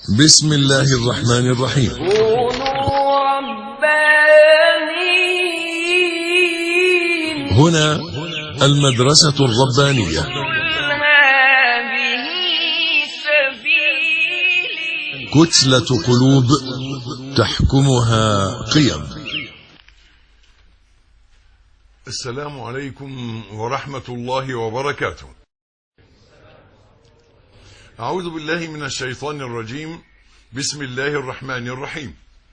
بسم الله الرحمن الرحيم. كونوا ربانيين. هنا المدرسة الربانية. هذه سبيلي. كتلة قلوب تحكمها قيم. السلام عليكم ورحمة الله وبركاته. أعوذ بالله من الشيطان الرجيم. بسم الله الرحمن الرحيم.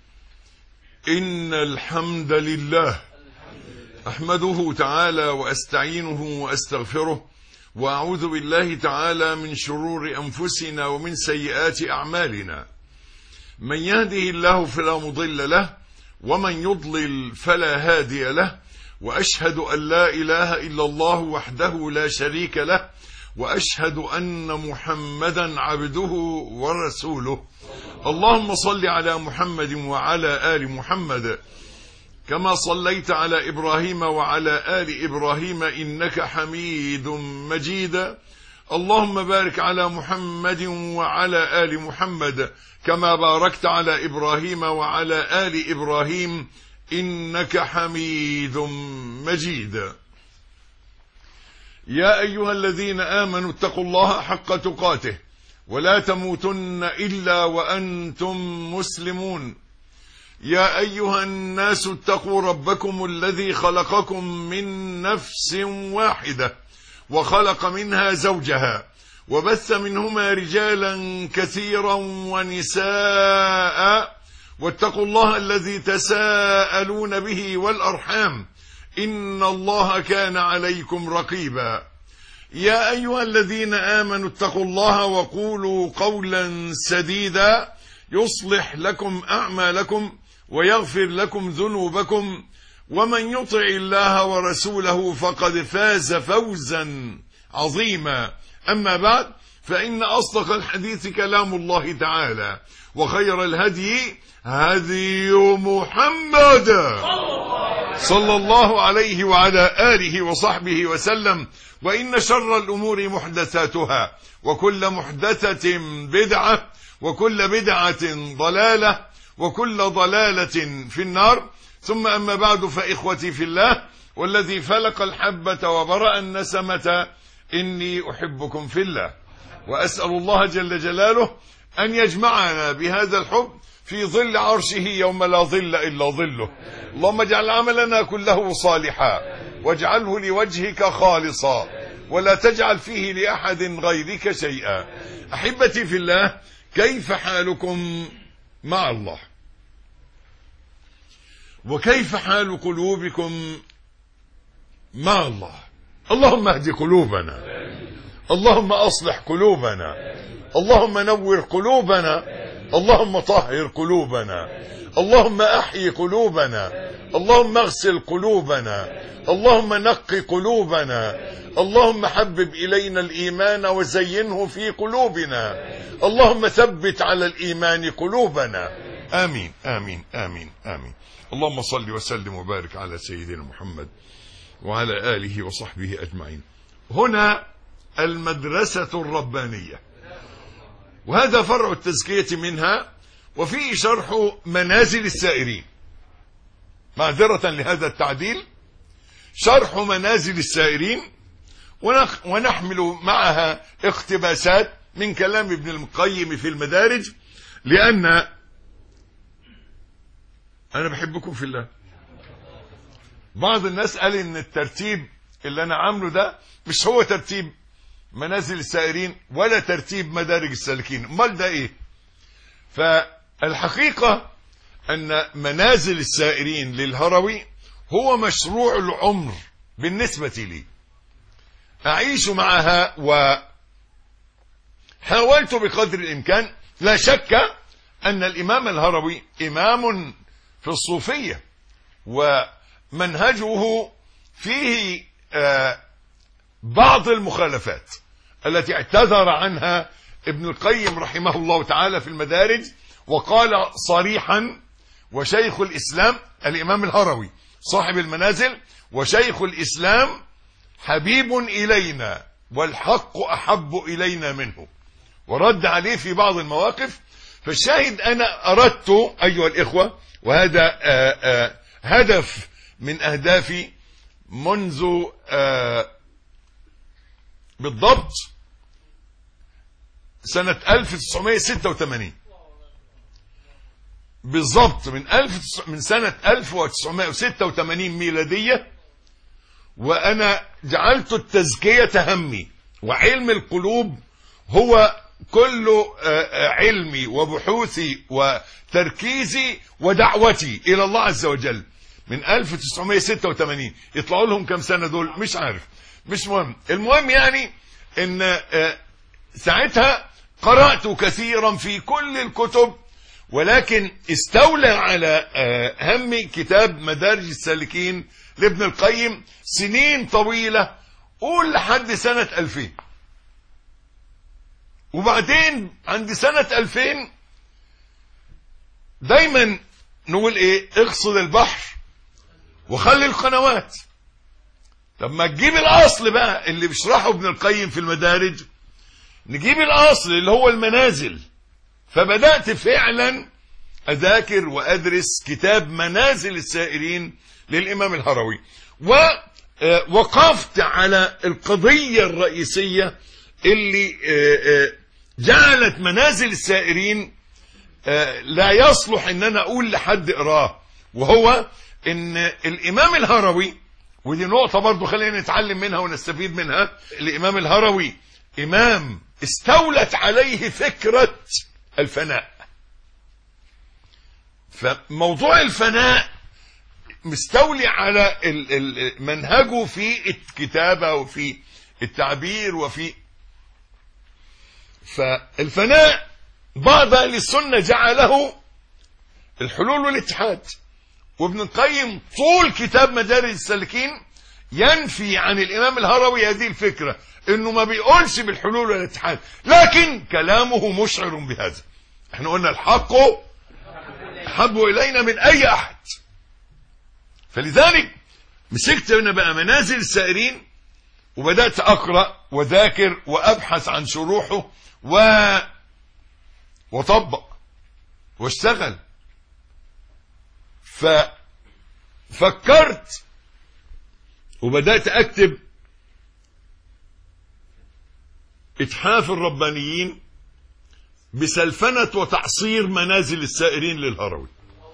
إن الحمد لله أحمده تعالى وأستعينه وأستغفره، وأعوذ بالله تعالى من شرور أنفسنا ومن سيئات أعمالنا. من يهده الله فلا مضل له، ومن يضلل فلا هادي له، وأشهد أن لا إله إلا الله وحده لا شريك له، وأشهد أن محمدا عبده ورسوله. اللهم صل على محمد وعلى آل محمد كما صليت على إبراهيم وعلى آل إبراهيم إنك حميد مجيد. اللهم بارك على محمد وعلى آل محمد كما باركت على إبراهيم وعلى آل إبراهيم إنك حميد مجيد. يا أيها الذين آمنوا اتقوا الله حق تقاته ولا تموتن إلا وأنتم مسلمون. يا أيها الناس اتقوا ربكم الذي خلقكم من نفس واحدة وخلق منها زوجها وبث منهما رجالا كثيرا ونساء، واتقوا الله الذي تساءلون به والأرحام إن الله كان عليكم رقيبا. يا أيها الذين آمنوا اتقوا الله وقولوا قولا سديدا يصلح لكم أعمالكم ويغفر لكم ذنوبكم، ومن يطع الله ورسوله فقد فاز فوزا عظيما. أما بعد، فإن أصدق الحديث كلام الله تعالى، وخير الهدي هدي محمد صلى الله عليه وعلى آله وصحبه وسلم. وإن شر الأمور محدثاتها، وكل محدثة بدعة، وكل بدعة ضلالة، وكل ضلالة في النار. ثم أما بعد، فإخوتي في الله والذي فلق الحبة وبرأ النسمة، إني أحبكم في الله، وأسأل الله جل جلاله أن يجمعنا بهذا الحب في ظل عرشه يوم لا ظل إلا ظله. اللهم اجعل عملنا كله صالحا، واجعله لوجهك خالصا، ولا تجعل فيه لأحد غيرك شيئا. أحبتي في الله، كيف حالكم مع الله؟ وكيف حال قلوبكم مع الله؟ اللهم اهد قلوبنا، اللهم أصلح قلوبنا، اللهم نور قلوبنا، اللهم طهر قلوبنا، اللهم أحيي قلوبنا، اللهم اغسل قلوبنا، اللهم نقي قلوبنا، اللهم حبب إلينا الإيمان وزينه في قلوبنا، اللهم ثبت على الإيمان قلوبنا. آمين آمين آمين آمين. اللهم صل وسلم وبارك على سيدنا محمد وعلى آله وصحبه أجمعين. هنا المدرسة الربانية، وهذا فرع التزكية منها، وفيه شرح منازل السائرين. معذرة لهذا التعديل، شرح منازل السائرين، ونحمل معها اقتباسات من كلام ابن القيم في المدارج، لأن أنا بحبكم في الله. بعض الناس قال إن الترتيب اللي أنا عامله ده مش هو ترتيب منازل السائرين ولا ترتيب مدارج السالكين، امال ده ايه؟ فالحقيقة ان منازل السائرين للهروي هو مشروع العمر بالنسبة لي، اعيش معها وحاولت بقدر الامكان. لا شك ان الامام الهروي امام في الصوفية، ومنهجه فيه بعض المخالفات التي اعتذر عنها ابن القيم رحمه الله تعالى في المدارج، وقال صريحا: وشيخ الإسلام الإمام الهروي صاحب المنازل، وشيخ الإسلام حبيب إلينا والحق أحب إلينا منه. ورد عليه في بعض المواقف فالشاهد أنا أردت أيها الإخوة، وهذا هدف من أهدافي منذ بالضبط سنة 1986 بالضبط، من سنة 1986 ميلادية، وأنا جعلت التزكية همي، وعلم القلوب هو كل علمي وبحوثي وتركيزي ودعوتي إلى الله عز وجل من 1986. يطلعوا لهم كم سنة دول مش عارف، مش مهم. المهم يعني ان ساعتها قرأت كثيرا في كل الكتب، ولكن استولى على همي كتاب مدارج السالكين لابن القيم سنين طويلة، قول لحد سنة 2000. وبعدين عند سنة 2000 دايما نقول ايه؟ اغصد البحر وخلي القنوات. طب ما تجيب الاصل بقى اللي بيشرحه ابن القيم في المدارج، نجيب الاصل اللي هو المنازل. فبدأت فعلا اذاكر وادرس كتاب منازل السائرين للامام الهروي، ووقفت على القضية الرئيسية اللي جعلت منازل السائرين لا يصلح ان انا اقول لحد اقراه، وهو ان الامام الهروي، ودي نقطة برضو خلينا نتعلم منها ونستفيد منها. الامام الهروي امام استولت عليه فكرة الفناء، فموضوع الفناء مستولي على منهجه في الكتابة وفي التعبير وفي فالفناء. بعض اهل السنة جعله الحلول والاتحاد، وابن القيم طول كتاب مدارج السالكين ينفي عن الامام الهروي هذه الفكرة، انه ما بيقولش بالحلول والاتحاد، لكن كلامه مشعر بهذا. احنا قلنا الحق احب الينا من اي احد، فلذلك مسكت هنا بقى منازل السائرين، وبدأت اقرأ وذاكر وابحث عن شروحه وطبق واشتغل. ففكرت وبدأت اكتب اتحاف الربانيين بسلفنة وتعصير منازل السائرين للهروي.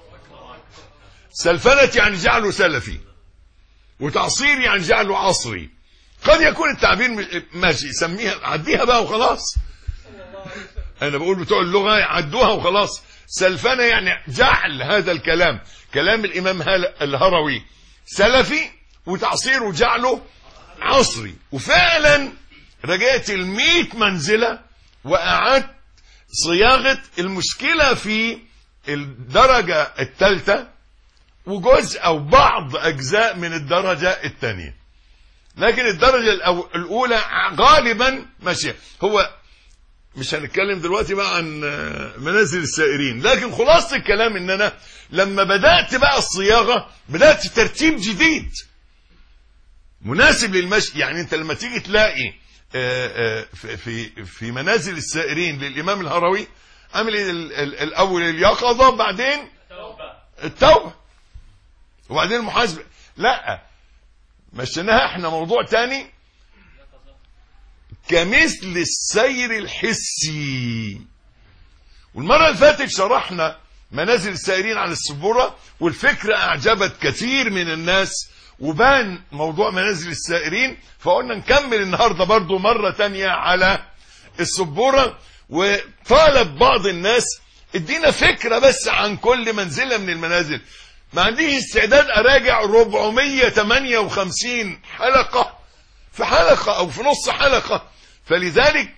سلفنة يعني جعله سلفي، وتعصير يعني جعله عصري. قد يكون التعبير ماشي، سميها عديها بقى وخلاص. انا بقول بتوع اللغة عدوها وخلاص. سلفنة يعني جعل هذا الكلام كلام الامام الهروي سلفي، وتعصير وجعله عصري. وفعلا رجعت 100 منزلة وقعدت صياغة المشكلة في الدرجة الثالثة وجزء او بعض اجزاء من الدرجة الثانية، لكن الدرجة الاولى غالبا ماشية. هو مش هنتكلم دلوقتي بقى عن منازل السائرين، لكن خلاصة الكلام ان انا لما بدأت بقى الصياغة بدأت ترتيب جديد مناسب للمشي. يعني انت لما تيجي تلاقي في منازل السائرين للامام الهروي عامل ايه؟ الاول اليقظة، بعدين التوبة، وبعدين المحاسبة. لا، مشيناها احنا موضوع تاني كمثل السير الحسي. والمرة اللي فاتت شرحنا منازل السائرين على السبورة، والفكرة اعجبت كثير من الناس وبان موضوع منازل السائرين، فقلنا نكمل النهاردة برضو مرة تانية على السبورة. وطالب بعض الناس ادينا فكرة بس عن كل منزلة من المنازل. ما عنديش استعداد اراجع 458 حلقة في حلقة او في نص حلقة، فلذلك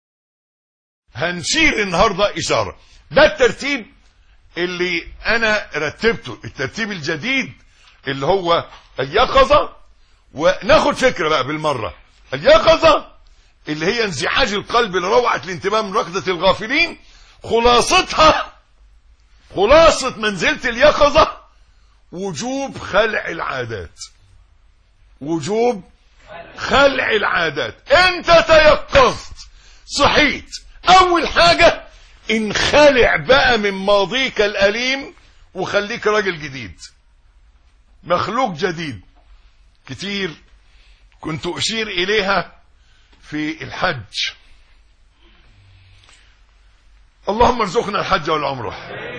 هنشير النهاردة اشارة. ده الترتيب اللي انا رتبته، الترتيب الجديد اللي هو اليقظة. وناخد فكرة بقى بالمرة. اليقظة اللي هي انزعاج القلب لروعة الانتباه من ركضة الغافلين، خلاصتها خلاصة منزلة اليقظة وجوب خلع العادات. وجوب خلع العادات. انت تيقظت، صحيت، اول حاجة انخلع بقى من ماضيك الأليم وخليك راجل جديد، مخلوق جديد. كتير كنت أشير إليها في الحج. اللهم ارزقنا الحج والعمرة،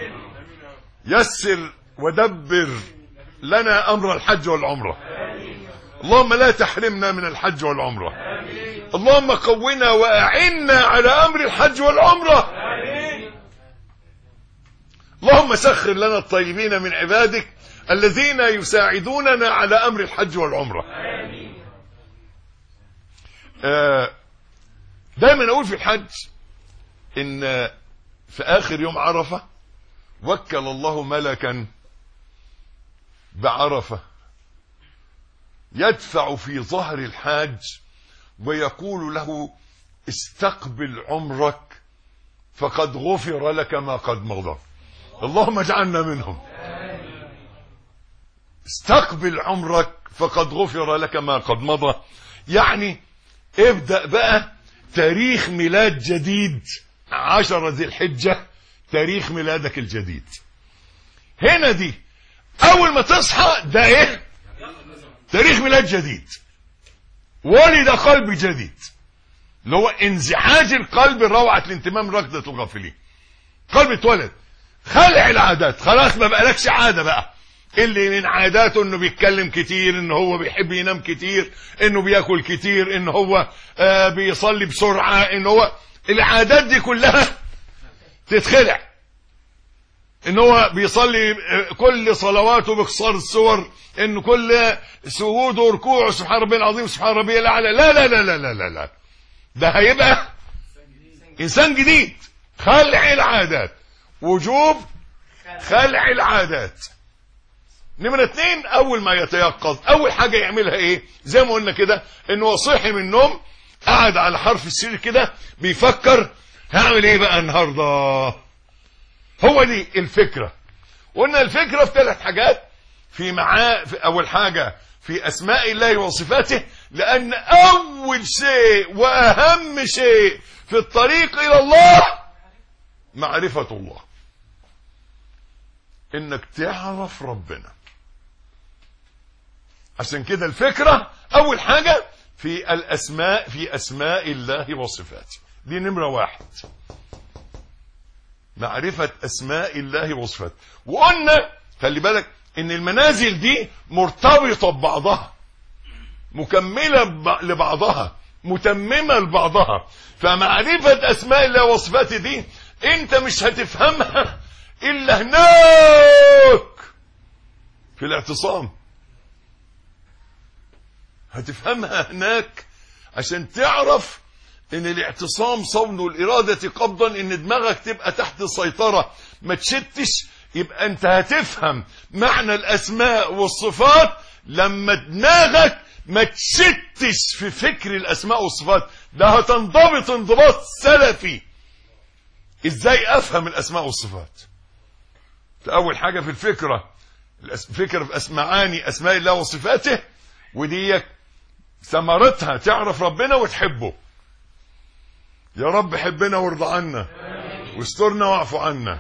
يسر ودبر لنا أمر الحج والعمرة. اللهم لا تحرمنا من الحج والعمرة. اللهم قونا وأعنا على أمر الحج والعمرة. اللهم سخر لنا الطيبين من عبادك الذين يساعدوننا على أمر الحج والعمرة. دايما أقول في الحج إن في آخر يوم عرفة وكل الله ملكا بعرفة يدفع في ظهر الحاج ويقول له استقبل عمرك فقد غفر لك ما قد مضى. اللهم اجعلنا منهم. استقبل عمرك فقد غفر لك ما قد مضى. يعني ابدأ بقى تاريخ ميلاد جديد 10 ذي الحجة، تاريخ ميلادك الجديد. هنا دي اول ما تصحى ده ايه؟ تاريخ ميلاد جديد. ولد قلب جديد، اللي هو انزعاج القلب روعة الانتمام ركضة الغافلين. قلب اتولد، خلع العادات، خلاص ما بقالكش عادة بقى. اللي من عاداته انه بيتكلم كتير، انه هو بيحب ينام كتير، انه بياكل كتير، انه هو بيصلي بسرعة، انه هو العادات دي كلها تتخلع. ان هو بيصلي كل صلواته باقصار السور، ان كل سجوده وركوعه سبحان ربي العظيم سبحان ربي الاعلى. لا لا لا لا لا لا لا، ده هيبقى انسان جديد. خلع العادات، وجوب خلع العادات. نمرة 2، اول ما يتيقظ اول حاجة يعملها ايه؟ زي ما قلنا كده، انه هو صحي من النوم قاعد على حرف السرير كده بيفكر هعمل ايه بقى النهارده. هو دي الفكرة. قلنا الفكرة في 3 حاجات. في اول حاجة في اسماء الله وصفاته، لان اول شيء واهم شيء في الطريق الى الله معرفة الله، انك تعرف ربنا. عشان كده الفكرة اول حاجة في الاسماء، في اسماء الله وصفاته. دي نمرة 1، معرفة اسماء الله وصفاته. وقلنا خلي بالك ان المنازل دي مرتبطة ببعضها، مكملة لبعضها، متممة لبعضها. فمعرفة اسماء الله وصفاته دي انت مش هتفهمها الا هناك في الاعتصام. هتفهمها هناك عشان تعرف ان الاعتصام صون الارادة قبضا، ان دماغك تبقى تحت السيطرة ما تشتش. يبقى انت هتفهم معنى الاسماء والصفات لما دماغك ما تشتش في فكر الاسماء والصفات. ده هتنضبط انضباط سلفي. ازاي افهم الاسماء والصفات؟ اول حاجة في الفكرة، الفكرة في معاني اسماء الله وصفاته، ودي ثمرتها تعرف ربنا وتحبه. يا رب حبنا وارضى عنا واسترنا واعف عنا.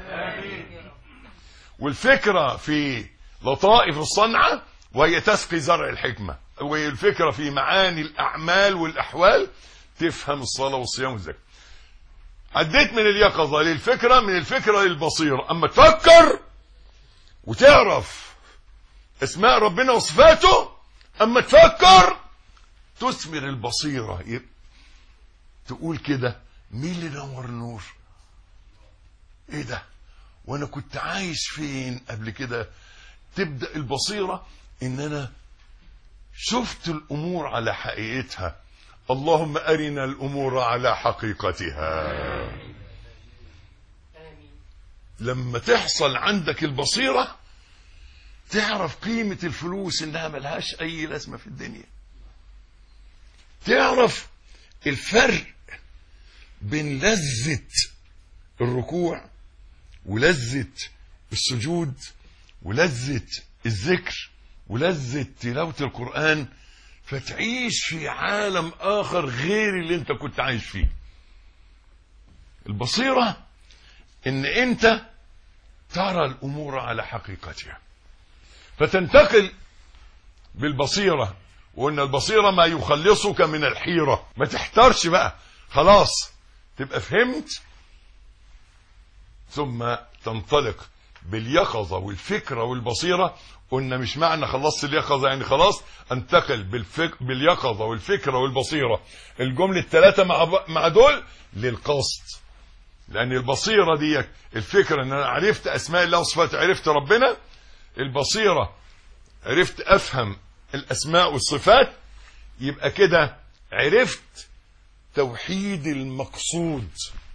والفكرة في لطائف الصنعة وهي تسقي زرع الحكمة. والفكرة في معاني الأعمال والأحوال تفهم الصلاة والصيام والزكاة. عديت من اليقظة للفكرة، من الفكرة للبصيرة. أما تفكر وتعرف اسماء ربنا وصفاته، أما تفكر تثمر البصيرة. تقول كده مين اللي نور النور؟ ايه ده؟ وانا كنت عايش فين قبل كده؟ تبدأ البصيرة ان انا شفت الامور على حقيقتها. اللهم ارنا الامور على حقيقتها. لما تحصل عندك البصيرة تعرف قيمة الفلوس انها ملهاش اي لازمة في الدنيا. تعرف الفرق بين لذة الركوع ولذة السجود ولذة الذكر ولذة تلاوة القرآن، فتعيش في عالم آخر غير اللي انت كنت عايش فيه. البصيرة ان انت ترى الامور على حقيقتها، فتنتقل بالبصيرة. وان البصيرة ما يخلصك من الحيرة، ما تحترش بقى، خلاص تبقى فهمت، ثم تنطلق باليقظة والفكرة والبصيرة. قلنا مش معنى خلصت اليقظة يعني خلاص، انتقل باليقظة والفكرة والبصيرة، الجملة الثلاثة مع دول للقصد. لان البصيرة دي الفكرة ان انا عرفت اسماء الله وصفاته، عرفت ربنا. البصيرة عرفت افهم الاسماء والصفات، يبقى كده عرفت توحيد المقصود،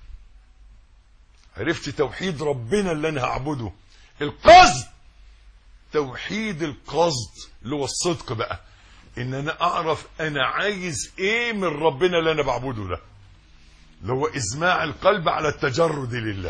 عرفت توحيد ربنا اللي انا هعبده. القصد توحيد القصد اللي هو الصدق بقى، ان انا اعرف انا عايز ايه من ربنا اللي انا بعبده ده، اللي هو ازماع القلب على التجرد لله.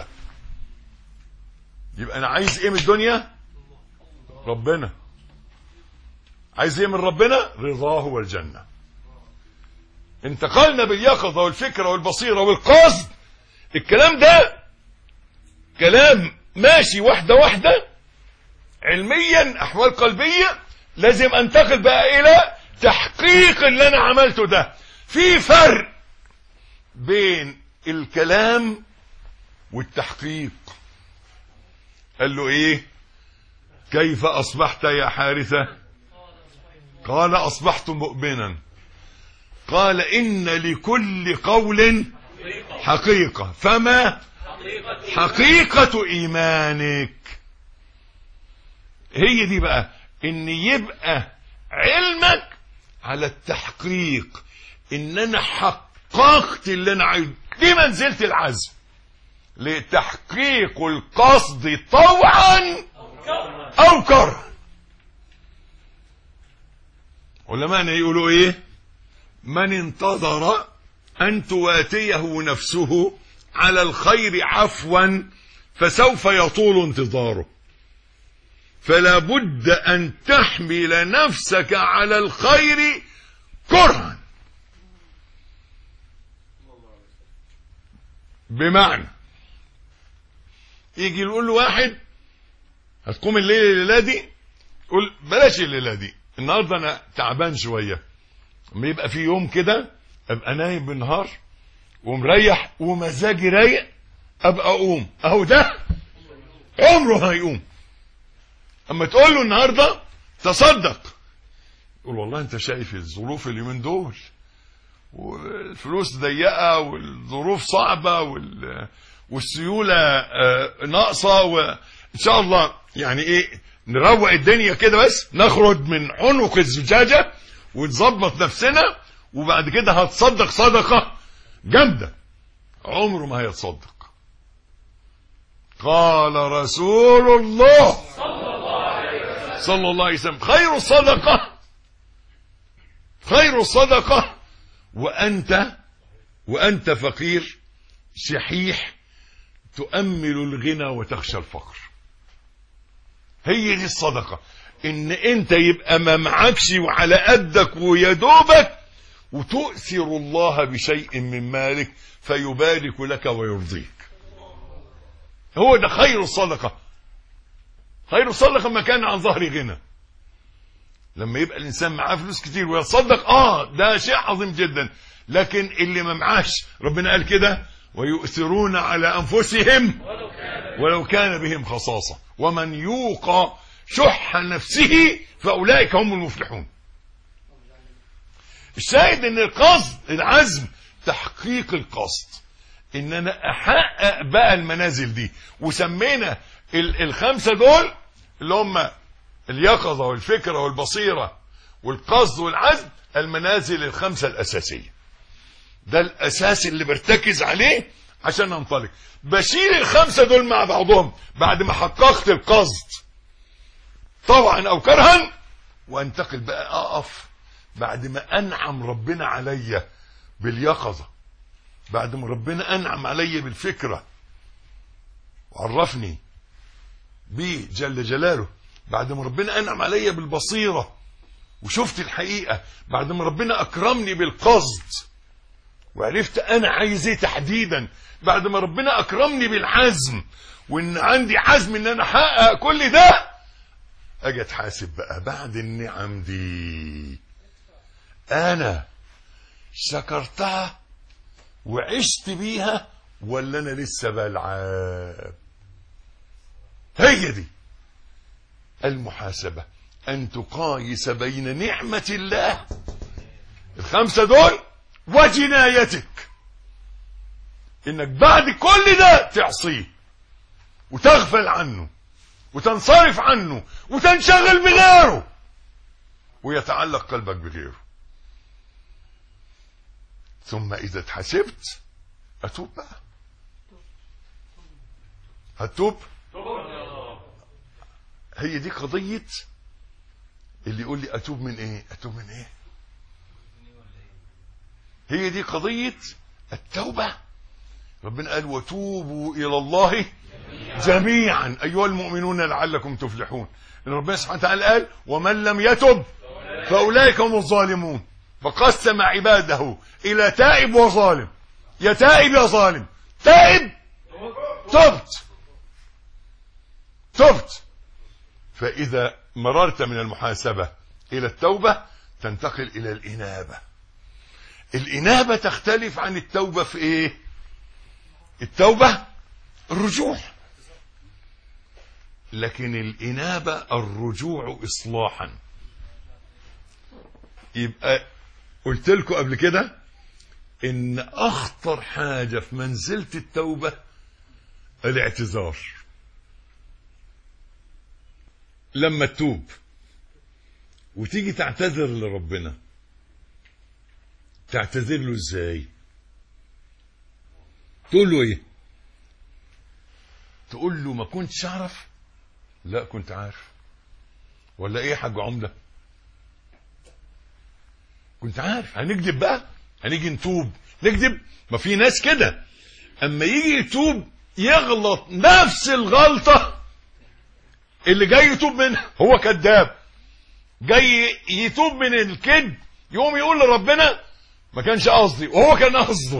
يبقى انا عايز ايه من الدنيا؟ ربنا. عايز ايه من ربنا؟ رضاه والجنة. انتقلنا باليقظة والفكرة والبصيرة والقصد. الكلام ده كلام ماشي واحدة واحدة علميا، احوال قلبية. لازم انتقل بقى الى تحقيق اللي انا عملته ده. في فرق بين الكلام والتحقيق. قال له ايه؟ كيف اصبحت يا حارثة؟ قال اصبحت مؤمنا. قال ان لكل قول حقيقة، فما حقيقة ايمانك؟ هي دي بقى، ان يبقى علمك على التحقيق، ان انا حققت اللي انا عايزه. دي منزلة العزم لتحقيق القصد طوعا او كرها. علماءنا يقولوا ايه؟ من انتظر ان تواتيه نفسه على الخير عفوا فسوف يطول انتظاره، فلا بد ان تحمل نفسك على الخير كرها. بمعنى يجي يقول له واحد هتقوم الليلة دي، قول بلاش الليلة دي، النهاردة انا تعبان شوية. لما يبقى في يوم كده ابقى نايم بالنهار ومريح ومزاجي رايق، ابقى اقوم. اهو ده عمره هيقوم. اما تقول له النهارده تصدق، يقول والله انت شايف الظروف اليومين دول، والفلوس ضيقه والظروف صعبه والسيوله ناقصه، وان شاء الله يعني ايه نروق الدنيا كده، بس نخرج من عنق الزجاجه ونظبط نفسنا، وبعد كده هتصدق صدقه جامده. عمره ما هيتصدق. قال رسول الله صلى الله عليه وسلم خير الصدقة وأنت فقير شحيح تؤمل الغنى وتخشى الفقر. هي دي الصدقة، ان انت يبقى ما معكش وعلى قدك ويدوبك، وتؤثر الله بشيء من مالك فيبارك لك ويرضيك. هو ده خير الصدقة. خير الصدقة ما كان عن ظهر غنى. لما يبقى الإنسان معاه فلوس كتير ويتصدق، ده شيء عظيم جدا. لكن اللي ما معاش، ربنا قال كده ويؤثرون على أنفسهم ولو كان بهم خصاصة ومن يوق شح نفسه فأولئك هم المفلحون. الشاهد ان القصد العزم تحقيق القصد، ان انا احقق بقى المنازل دي. وسمينا الخمسة دول اللي هم اليقظة والفكرة والبصيرة والقصد والعزم المنازل الخمسة الأساسية. ده الأساس اللي برتكز عليه عشان ننطلق. بشيل الخمسة دول مع بعضهم بعد ما حققت القصد طبعا أو كرها، وانتقل بقى أقف بعد ما أنعم ربنا عليا باليقظة، بعد ما ربنا أنعم عليا بالفكرة وعرفني بيه جل جلاله، بعد ما ربنا أنعم عليا بالبصيرة وشفت الحقيقة، بعد ما ربنا أكرمني بالقصد وعرفت انا عايز ايه تحديدا، بعد ما ربنا اكرمني بالحزم وان عندي حزم ان انا احقق كل ده، اجي اتحاسب بقى بعد النعم دي، انا شكرتها وعشت بيها ولا انا لسه بلعب؟ هي دي المحاسبة، ان تقايس بين نعمة الله الخمسة دول وجنايتك، انك بعد كل ده تعصيه وتغفل عنه وتنصرف عنه وتنشغل بغيره ويتعلق قلبك بغيره. ثم اذا اتحاسبت اتوب بقى. هتوب؟ هي دي قضية اللي يقول لي اتوب من ايه؟ اتوب من ايه؟ هي دي قضية التوبة. ربنا قال وتوبوا الى الله جميعا ايها المؤمنون لعلكم تفلحون. ان ربنا سبحانه وتعالى قال ومن لم يتب فاولئك هم الظالمون، فقسم عباده الى تائب وظالم. يا تائب يا ظالم. تائب تبت، فاذا مررت من المحاسبة الى التوبة تنتقل الى الانابة. الانابة تختلف عن التوبة في ايه؟ التوبة الرجوع، لكن الانابة الرجوع اصلاحا. يبقى قلت لكم قبل كده ان اخطر حاجة في منزلة التوبة الاعتذار. لما تتوب وتيجي تعتذر لربنا، تعتذر له ازاي؟ تقول له ايه؟ تقول له ما كنتش اعرف؟ لا كنت عارف. ولا ايه يا حاج عمده؟ كنت عارف. هنكذب بقى؟ هنيجي نتوب نكذب؟ ما في ناس كده اما يجي يتوب يغلط نفس الغلطة اللي جاي يتوب منها. هو كذاب جاي يتوب من الكذب، يقوم يقول لربنا ما كانش قصدي وهو كان قصده،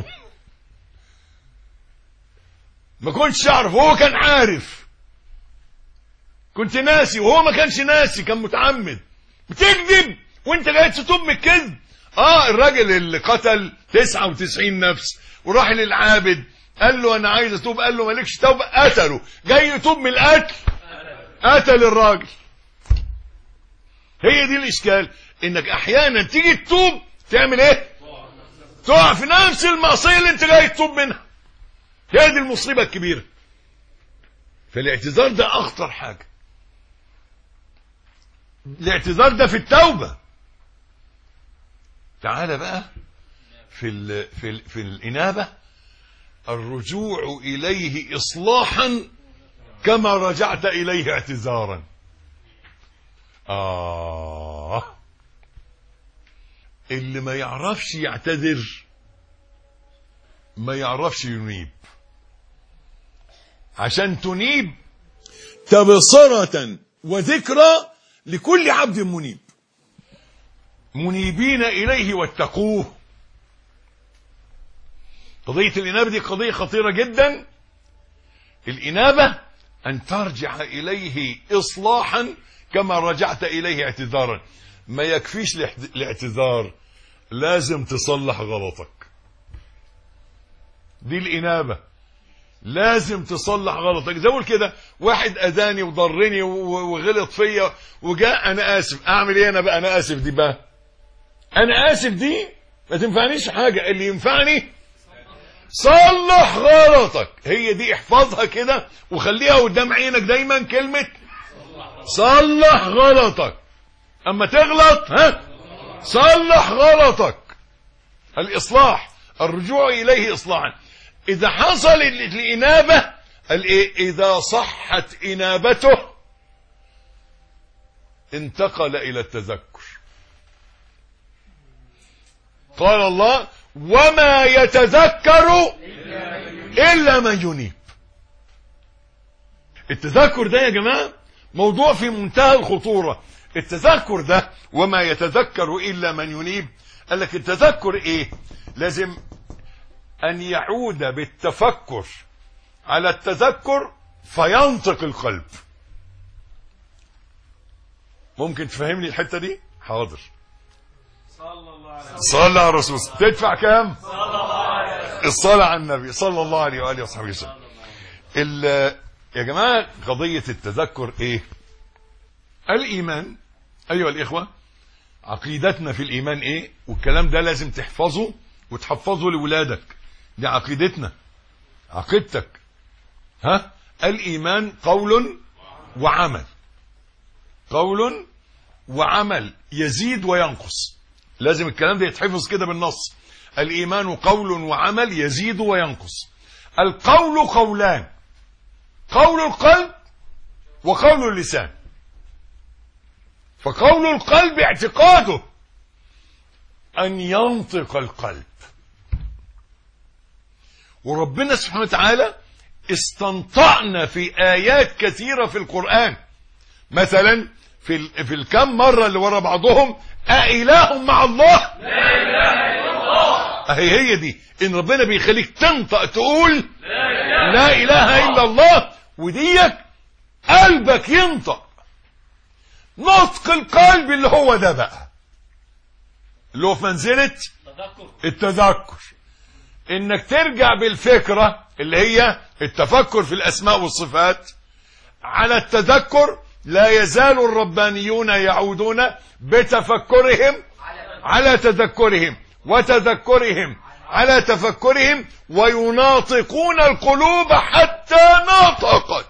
ما كنتش اعرف وهو كان عارف، كنت ناسي وهو ما كانش ناسي، كان متعمد. بتكذب وانت جاي تتوب من الكذب. الراجل اللي قتل 99 نفس وراح للعابد قال له انا عايز اتوب، قال له مالكش توبه، قتله. جاي يتوب من القتل، قتل الراجل. هي دي الاشكال، انك احيانا تيجي تتوب تعمل ايه؟ تقع في نفس المعصيه اللي انت جاي تتوب منها. هي دي المصيبه الكبيره. فالاعتذار ده اخطر حاجه. الاعتذار ده في التوبه. تعال بقى في الانابه، الرجوع اليه اصلاحا كما رجعت اليه اعتذارا. اللي ما يعرفش يعتذر ما يعرفش ينيب. عشان تنيب تبصرة وذكرى لكل عبد منيب، منيبين إليه واتقوه. قضية الإنابة دي قضية خطيرة جدا. الإنابة أن ترجع إليه إصلاحا كما رجعت إليه اعتذارا. ما يكفيش الاعتذار، لازم تصلح غلطك. دي الإنابة، لازم تصلح غلطك. زي كده واحد أذاني وضرني وغلط فيا وجاء أنا آسف، أعمل إيه أنا بقى؟ أنا آسف دي بقى، أنا آسف دي ما تنفعنيش حاجة. اللي ينفعني صلح غلطك. هي دي، احفظها كده وخليها قدام عينك دايما، كلمة صلح غلطك. اما تغلط صلح غلطك. الإصلاح، الرجوع إليه إصلاحا. إذا حصل الإنابة، إذا صحت إنابته انتقل إلى التذكر. قال الله وما يتذكر إلا من ينيب. التذكر ده يا جماعة موضوع في منتهى الخطورة. التذكر ده وما يتذكر إلا من ينيب، قال لك التذكر إيه؟ لازم أن يعود بالتفكر على التذكر فينطق القلب. ممكن تفهمني الحتة دي؟ حاضر. صلى على الرسول. تدفع كام؟ الصلاة على النبي صلى الله عليه وآله وصحبه وسلم. يا جماعة قضية التذكر ايه؟ الإيمان. أيها الإخوة، عقيدتنا في الإيمان ايه؟ والكلام ده لازم تحفظه وتحفظه لولادك. دي عقيدتنا، عقيدتك. ها؟ الإيمان قول وعمل. قول وعمل يزيد وينقص. لازم الكلام ده يتحفظ كده بالنص. الإيمان قول وعمل يزيد وينقص. القول قولان: قول القلب وقول اللسان. فقول القلب اعتقاده أن ينطق القلب. وربنا سبحانه وتعالى استنطقنا في آيات كثيرة في القرآن. مثلا في الكم مرة اللي ورا بعضهم: أإله مع الله؟ لا إله إلا الله. هي دي إن ربنا بيخليك تنطق تقول لا إله إلا الله، وديك قلبك ينطق. نطق القلب اللي هو ده بقى، اللي هو في منزلة التذكر. إنك ترجع بالفكرة اللي هي التفكر في الأسماء والصفات على التذكر. لا يزال الربانيون يعودون بتفكرهم على تذكرهم وتذكرهم على تفكرهم، ويناطقون القلوب حتى ناطقت.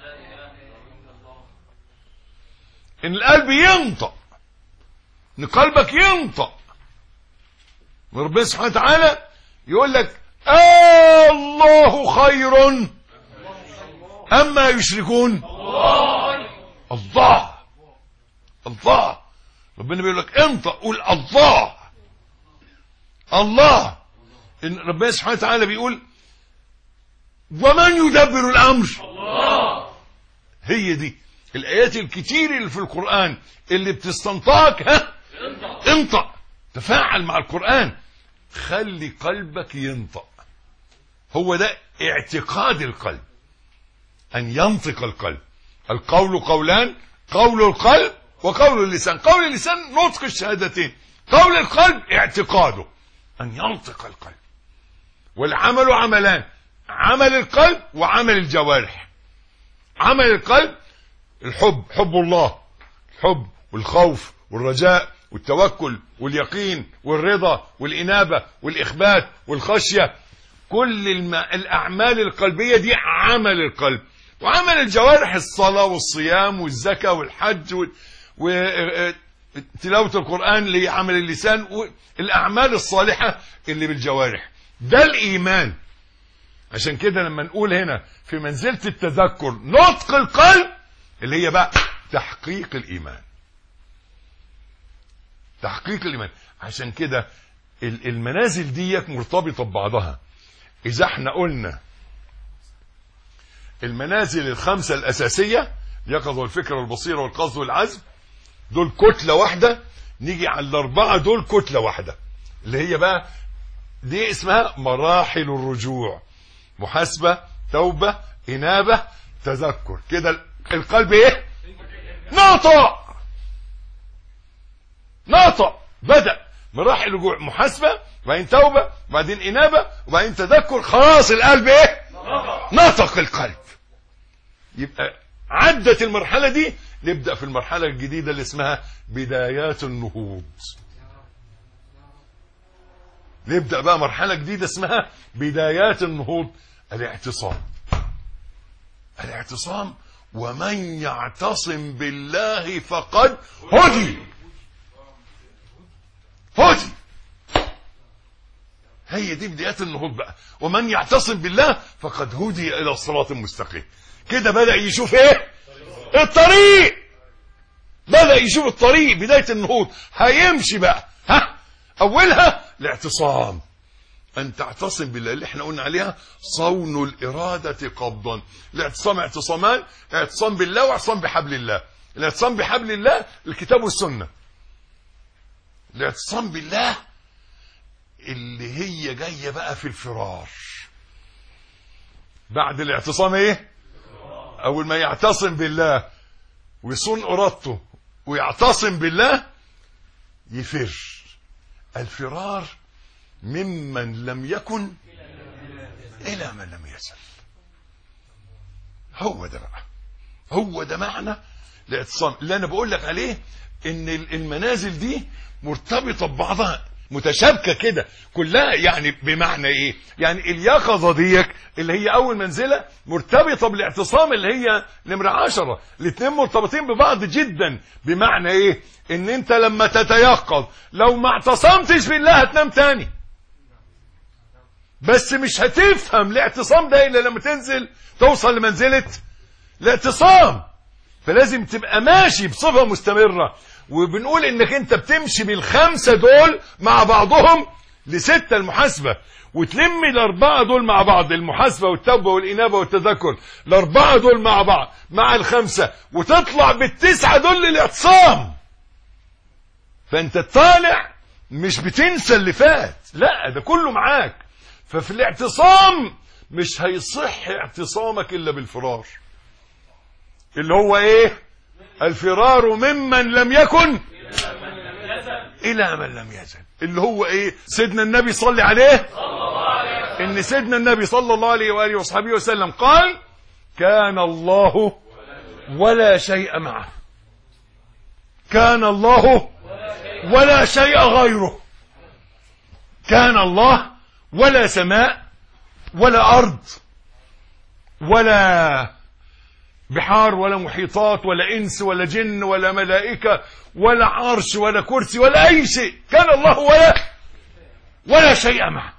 إن القلب ينطق، إن قلبك ينطق. وربنا سبحانه وتعالى يقول لك: الله خير أما يشركون. الله الله. ربنا بيقول لك انطق، قول الله الله. إن ربنا سبحانه وتعالى بيقول: ومن يدبر الأمر. الله. هي دي الآيات الكتير اللي في القرآن اللي بتستنطقك. ها؟ انطق، تفاعل مع القرآن، خلي قلبك ينطق. هو ده اعتقاد القلب، أن ينطق القلب. القول قولان: قول القلب وقول اللسان. قول اللسان نطق الشهادتين، قول القلب اعتقاده أن ينطق القلب. والعمل عملان: عمل القلب وعمل الجوارح. عمل القلب الحب، حب الله، الحب والخوف والرجاء والتوكل واليقين والرضا والإنابة والإخبات والخشية. كل الأعمال القلبية دي عمل القلب. وعمل الجوارح: الصلاة والصيام والزكاة والحج وتلاوة القرآن اللي هي عمل اللسان، والأعمال الصالحة اللي بالجوارح. ده الإيمان. عشان كده لما نقول هنا في منزلة التذكر نطق القلب، اللي هي بقى تحقيق الإيمان. تحقيق الإيمان. عشان كده المنازل ديك مرتبطة ببعضها. إذا احنا قلنا المنازل الخمسة الأساسية: اليقظة والفكرة والبصيرة والقصد والعزم، دول كتلة واحدة. نيجي على الأربعة دول كتلة واحدة، اللي هي بقى دي اسمها مراحل الرجوع: محاسبة، توبة، إنابة، تذكر. كده القلب ايه؟ ناطق. ناطق. بدأ مراحل الرجوع: محاسبة، وبعدين توبة، وبعدين إنابة، وبعدين تذكر. خلاص القلب ايه؟ ناطق القلب. يبقى عدت المرحلة دي، نبدأ في المرحلة الجديدة اللي اسمها بدايات النهوض. نبدأ بقى مرحلة جديدة اسمها بدايات النهوض. الاعتصام. الاعتصام: ومن يعتصم بالله فقد هدي. هدي. هي دي بدايات النهوض بقى. ومن يعتصم بالله فقد هدي الى صراط مستقيم. كده بدأ يشوف ايه؟ الطريق. بدأ يشوف الطريق، بداية النهوض. هيمشي بقى. ها؟ اولها الاعتصام، ان تعتصم بالله، اللي احنا قلنا عليها صون الارادة قبضا. الاعتصام اعتصامان: اعتصام بالله واعتصام بحبل الله. الاعتصام بحبل الله الكتاب والسنة. الاعتصام بالله اللي هي جاية بقى في الفرار بعد الاعتصام. ايه؟ اول ما يعتصم بالله ويصون ارادته ويعتصم بالله يفر. الفرار ممن لم يكن الى من لم يزل. هو ده بقى، هو ده معنى الاعتصام اللي انا بقول لك عليه، ان المنازل دي مرتبطه ببعضها، متشابكه كده كلها. يعني بمعنى ايه؟ يعني اليقظه ديك اللي هي اول منزله مرتبطه بالاعتصام اللي هي نمره 10. الاثنين مرتبطين ببعض جدا. بمعنى ايه؟ ان انت لما تتيقظ لو ما اعتصمتش بالله هتنام تاني، بس مش هتفهم الاعتصام ده الا لما تنزل توصل لمنزله الاعتصام. فلازم تبقى ماشي بصفه مستمره. وبنقول انك انت بتمشي بالخمسه دول مع بعضهم ل6 المحاسبه، وتلم ال4 دول مع بعض، المحاسبه والتوبه والانابه والتذكر، ال4 دول مع بعض مع ال5، وتطلع بال9 دول للاعتصام. فانت طالع مش بتنسى اللي فات، لا ده كله معاك. ففي الاعتصام مش هيصح اعتصامك الا بالفرار، اللي هو ايه؟ الفرار ممن لم يكن الى من لم يزل. اللي هو ايه؟ سيدنا النبي صلى عليه، ان سيدنا النبي صلى الله عليه واله وصحبه وسلم قال: كان الله ولا شيء معه، كان الله ولا شيء غيره، كان الله ولا سماء ولا أرض ولا بحار ولا محيطات ولا إنس ولا جن ولا ملائكة ولا عرش ولا كرسي ولا أي شيء. كان الله ولا شيء معه.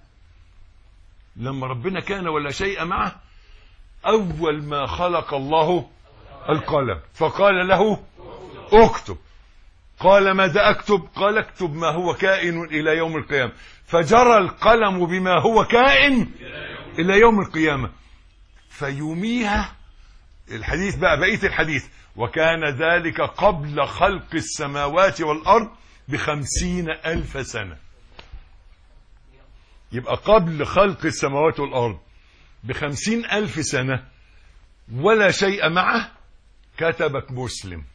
لما ربنا كان ولا شيء معه، أول ما خلق الله القلم فقال له اكتب. قال ماذا أكتب؟ قال اكتب ما هو كائن إلى يوم القيامة. فجرى القلم بما هو كائن إلى يوم القيامة. فيوميها الحديث بقى، بقية الحديث: وكان ذلك قبل خلق السماوات والأرض ب50,000 سنة. يبقى قبل خلق السماوات والأرض ب50,000 سنة ولا شيء معه، كتبك مسلم.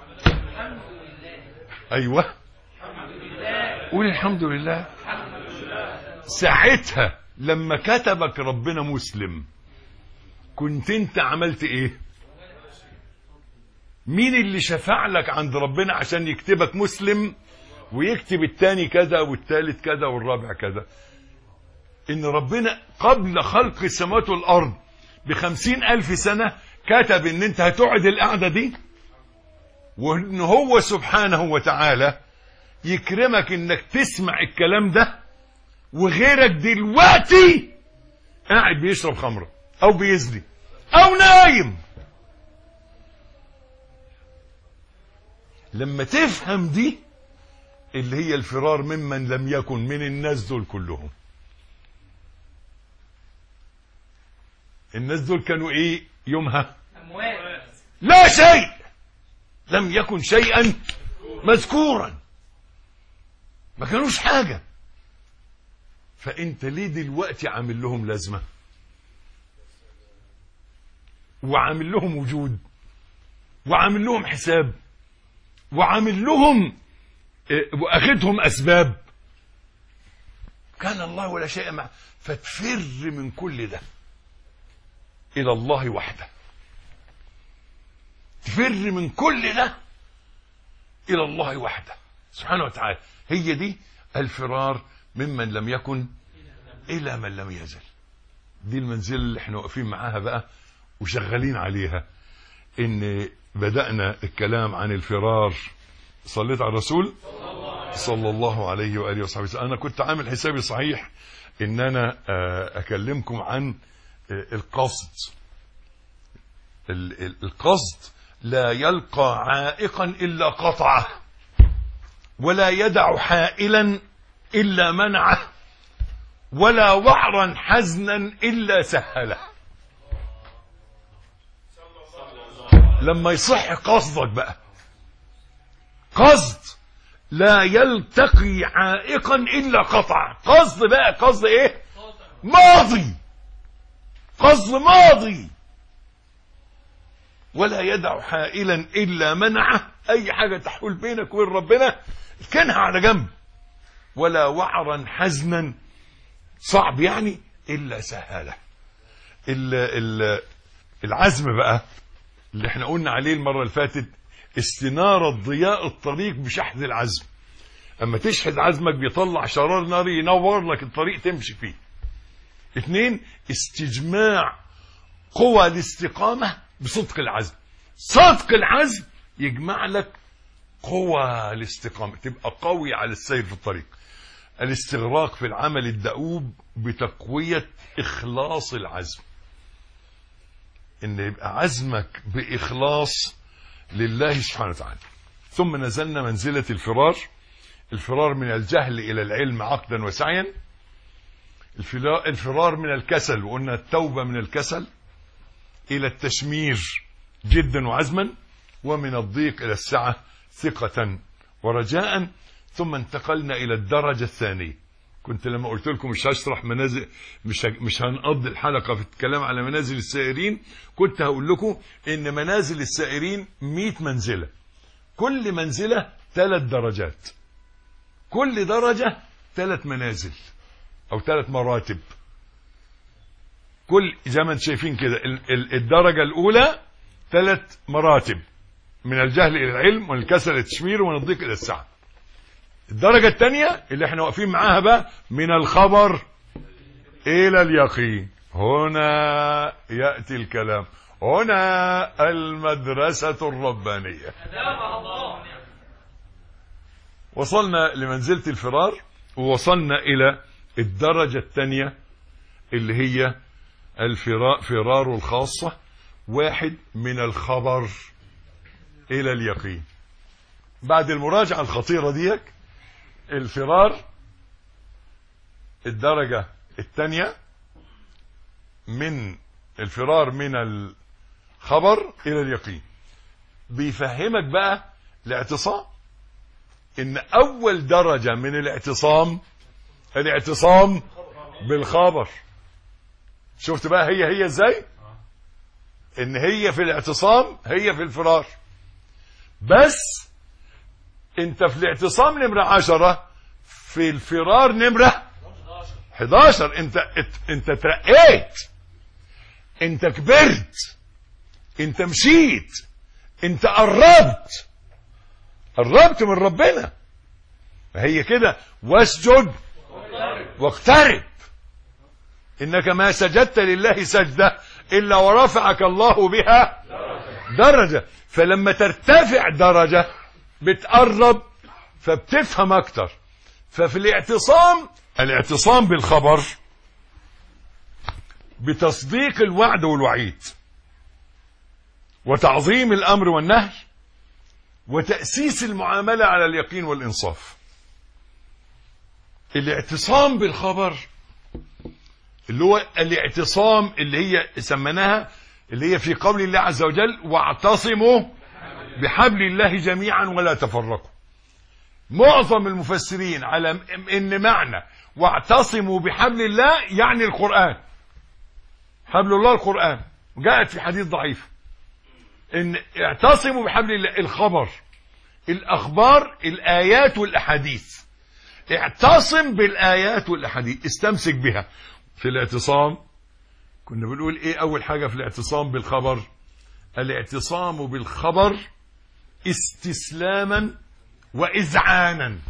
أيوة، قول الحمد لله. ساعتها لما كتبك ربنا مسلم، كنت انت عملت ايه؟ مين اللي شفع لك عند ربنا عشان يكتبك مسلم ويكتب التاني كذا والتالت كذا والرابع كذا؟ ان ربنا قبل خلق السماوات والارض ب50,000 سنة كتب ان انت هتقعد القعدة دي، وان هو سبحانه وتعالى يكرمك انك تسمع الكلام ده، وغيرك دلوقتي قاعد بيشرب خمرة او بيزني او نايم. لما تفهم دي اللي هي الفرار ممن لم يكن، من الناس دول كلهم. الناس دول كانوا ايه يومها؟ اموات، لا شيء، لم يكن شيئا مذكورا، ما كانوش حاجة. فانت ليه دلوقتي عامل لهم لازمة وعامل لهم وجود وعامل لهم حساب وعامل لهم واخدهم اسباب؟ كان الله ولا شيء معه. فتفر من كل ده الى الله وحده، تفر من كل ده الى الله وحده سبحانه وتعالى. هي دي الفرار ممن لم يكن الى من لم يزل. دي المنزل اللي احنا واقفين معاها بقى وشغالين عليها. ان بدأنا الكلام عن الفرار. صليت على الرسول صلى الله عليه وآله وصحبه وسلم. انا كنت عامل حسابي صحيح ان انا اكلمكم عن القصد. القصد لا يلقى عائقا الا قطعه، ولا يدع حائلا الا منعه، ولا وعرا حزنا الا سهله. لما يصح قصدك بقى، قصد لا يلتقي عائقا إلا قطع. قصد بقى، قصد إيه؟ ماضي، قصد ماضي. ولا يدع حائلا إلا منعه، أي حاجة تحول بينك وبين ربنا كانها على جنب. ولا وعرا حزنا، صعب يعني، إلا سهله. العزم بقى اللي احنا قلنا عليه المرة اللي فاتت، استنارة ضياء الطريق بشحذ العزم. اما تشحذ عزمك بيطلع شرار ناري ينور لك الطريق تمشي فيه. 2، استجماع قوى الاستقامة بصدق العزم. صدق العزم يجمع لك قوى الاستقامة، تبقى قوي على السير في الطريق. الاستغراق في العمل الدؤوب بتقوية إخلاص العزم، إن يبقى عزمك بإخلاص لله سبحانه وتعالى. ثم نزلنا منزلة الفرار من الجهل إلى العلم عقدا وسعيا، الفرار من الكسل، وقلنا التوبة من الكسل، إلى التشمير جدا وعزما، ومن الضيق إلى السعة ثقة ورجاء. ثم انتقلنا إلى الدرجة الثانية. كنت لما قلت لكم مش هشرح منازل، مش هنقضي الحلقة في الكلام على منازل السائرين، كنت هقول لكم إن منازل السائرين 100 منزلة، كل منزلة 3 درجات، كل درجة 3 منازل أو 3 مراتب. كل زي ما انتم شايفين كده، الدرجة الأولى 3 مراتب، من الجهل إلى العلم، ومن الكسل إلى التشمير، ومن الضيق إلى السعة. الدرجة الثانية اللي احنا واقفين معاها بقى، من الخبر إلى اليقين. هنا يأتي الكلام، هنا المدرسة الربانية. وصلنا لمنزلة الفرار، ووصلنا إلى الدرجة الثانية اللي هي فرار الخاصة. 1، من الخبر إلى اليقين. بعد المراجعة الخطيرة ديك، الفرار الدرجة الثانية، من الفرار من الخبر إلى اليقين، بيفهمك بقى الاعتصام. إن أول درجة من الاعتصام بالخبر. شفت بقى هي ازاي؟ إن هي في الاعتصام هي في الفرار، بس انت في الاعتصام نمرة 10، في الفرار نمرة 11. انت ترقيت، انت كبرت، انت مشيت، انت قربت من ربنا. هي كده، واسجد واقترب. انك ما سجدت لله سجدة الا ورفعك الله بها درجة. فلما ترتفع درجة بتقرب، فبتفهم اكتر. ففي الاعتصام بالخبر بتصديق الوعد والوعيد، وتعظيم الامر والنهي، وتأسيس المعاملة على اليقين والانصاف. الاعتصام بالخبر اللي هو الاعتصام اللي هي سمناها، اللي هي في قول الله عز وجل: واعتصموا بحبل الله جميعا ولا تفرقوا. معظم المفسرين على ان معنى واعتصموا بحبل الله يعني القرآن، حبل الله القرآن. جاءت في حديث ضعيف ان اعتصموا بحبل الله الخبر، الاخبار، الايات والاحاديث. اعتصم بالايات والاحاديث، استمسك بها. في الاعتصام كنا بنقول ايه اول حاجة في الاعتصام بالخبر؟ الاعتصام بالخبر استسلاما وإذعانا.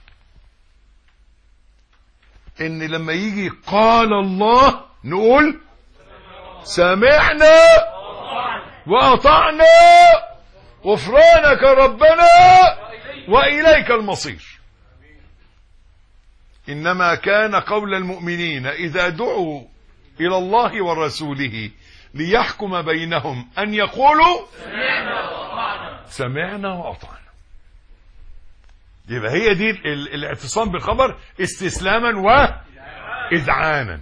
ان لما يجي قال الله نقول سمعنا وأطعنا غفرانك ربنا وإليك المصير. إنما كان قول المؤمنين إذا دعوا إلى الله ورسوله ليحكم بينهم أن يقولوا سمعنا وأطعنا. يبقى هي دي الاعتصام بالخبر، استسلاما وإذعانا.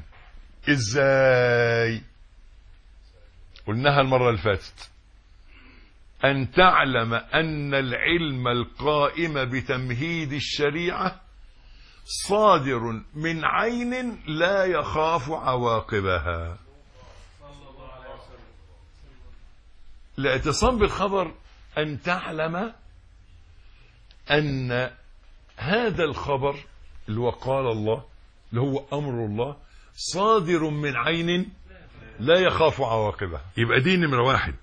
إزاي؟ قلناها المرة اللي فاتت. أن تعلم أن العلم القائم بتمهيد الشريعة صادر من عين لا يخاف عواقبها. الاعتصام بالخبر أن تعلم أن هذا الخبر اللي هو قال الله اللي هو أمر الله صادر من عين لا يخاف عواقبها. يبقى دي نمرة واحد،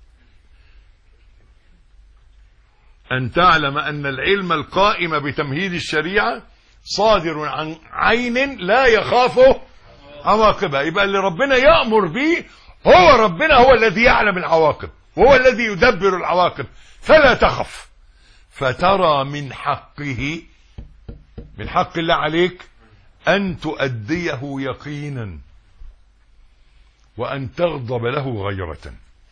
أن تعلم أن العلم القائم بتمهيد الشريعة صادر عن عين لا يخاف عواقبها. يبقى اللي ربنا يأمر به هو ربنا، هو الذي يعلم العواقب وهو الذي يدبر العواقب، فلا تخف. فترى من حقه، من حق الله عليك أن تؤديه يقينا وأن تغضب له غيرة.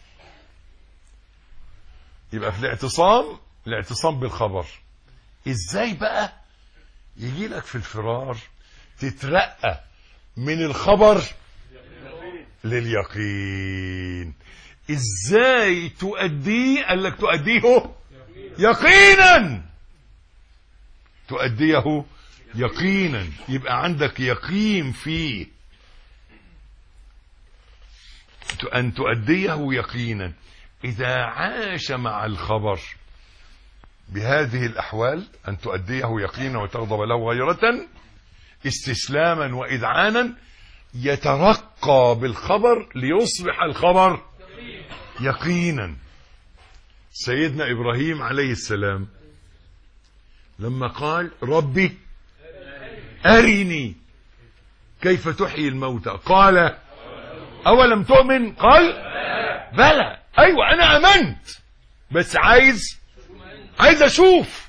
يبقى في الاعتصام بالخبر. ازاي بقى يجي لك في الفرار تترقى من الخبر لليقين؟ ازاي تؤديه؟ قال لك تؤديه يقينا، تؤديه يقينا. يبقى عندك يقين فيه، أن تؤديه يقينا. إذا عاش مع الخبر بهذه الأحوال، أن تؤديه يقينا وتغضب له غيرة، استسلاما وإذعانا، يترقى بالخبر ليصبح الخبر يقينا. سيدنا إبراهيم عليه السلام لما قال ربي أرني كيف تحيي الموتى، قال أولم تؤمن؟ قال بلى. أيوة أنا أمنت بس عايز أشوف.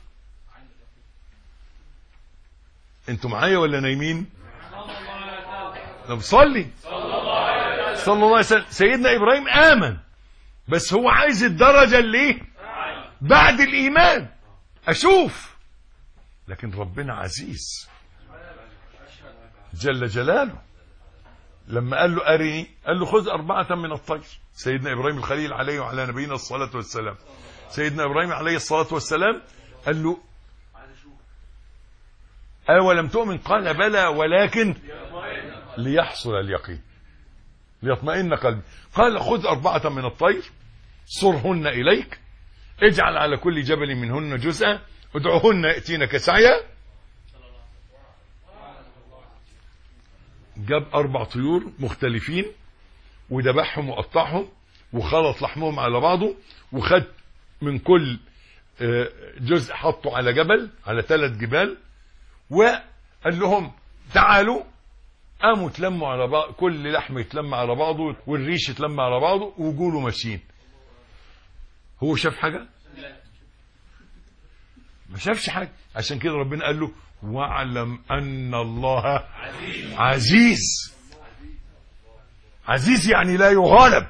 أنتوا معايا ولا نايمين؟ طب صلي صلى الله عليه وسلم. سيدنا إبراهيم آمن بس هو عايز الدرجة اللي بعد الإيمان، أشوف. لكن ربنا عزيز جل جلاله لما قال له أرني، قال له خذ 4 من الطير. سيدنا إبراهيم الخليل عليه وعلى نبينا الصلاة والسلام، سيدنا إبراهيم عليه الصلاة والسلام قال له أولم تؤمن؟ قال بلى ولكن ليحصل اليقين، ليطمئن قلبي. قال خذ 4 من الطير صرهن إليك، اجعل على كل جبل منهن جزءا، ادعوهن يأتينك سعيا. جاب 4 طيور مختلفين وذبحهم وقطعهم وخلط لحمهم على بعضه، وخد من كل جزء حطه على جبل، على 3 جبال، وقال لهم تعالوا. قاموا تلموا على بعض، كل لحم يتلم على بعضه والريش يتلم على بعضه وجوله ماشيين. هو شاف حاجة؟ ما شافش حاجة. عشان كده ربنا قال له واعلم أن الله عزيز. عزيز يعني لا يغالب.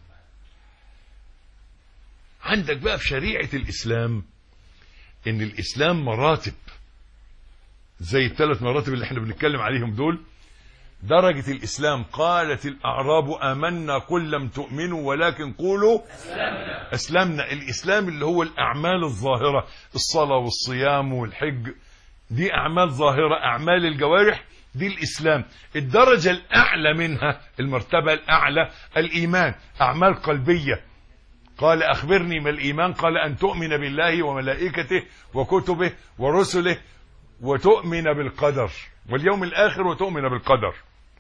عندك بقى في شريعة الإسلام إن الإسلام مراتب، زي ال3 مراتب اللي احنا بنتكلم عليهم دول. درجة الإسلام قالت الأعراب آمنا قل لم تؤمنوا ولكن قولوا أسلمنا. الإسلام اللي هو الأعمال الظاهرة، الصلاة والصيام والحج، دي أعمال ظاهرة، أعمال الجوارح، دي الإسلام. الدرجة الأعلى منها، المرتبة الأعلى، الإيمان، أعمال قلبية. قال أخبرني ما الإيمان؟ قال أن تؤمن بالله وملائكته وكتبه ورسله وتؤمن بالقدر واليوم الآخر وتؤمن بالقدر.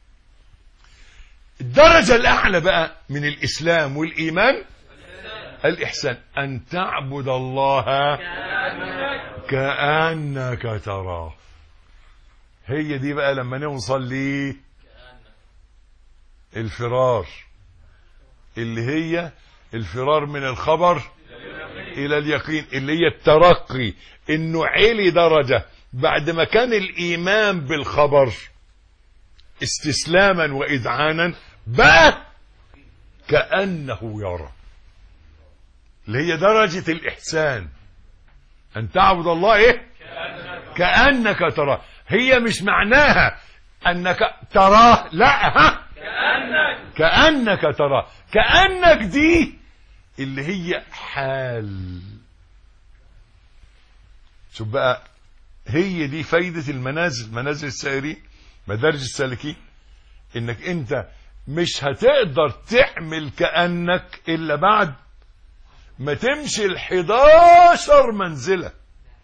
الدرجة الأعلى بقى من الإسلام والإيمان الإحسان، أن تعبد الله كأنك تراه. هي دي بقى لما نوصل ليه الفرار، اللي هي الفرار من الخبر إلى اليقين، اللي هي الترقي، إنه علي درجة بعد ما كان الإيمان بالخبر استسلاما وإذعانا بقى كأنه يرى، اللي هي درجة الإحسان. أن تعبد الله إيه؟ كأنك تراه. هي مش معناها أنك تراه، لا، كأنك تراه. كأنك دي اللي هي حال. شوف بقى، هي دي فايدة المنازل، منازل السائرين، مدارج السالكين، انك انت مش هتقدر تعمل كأنك الا بعد ما تمشي 11 منزلة.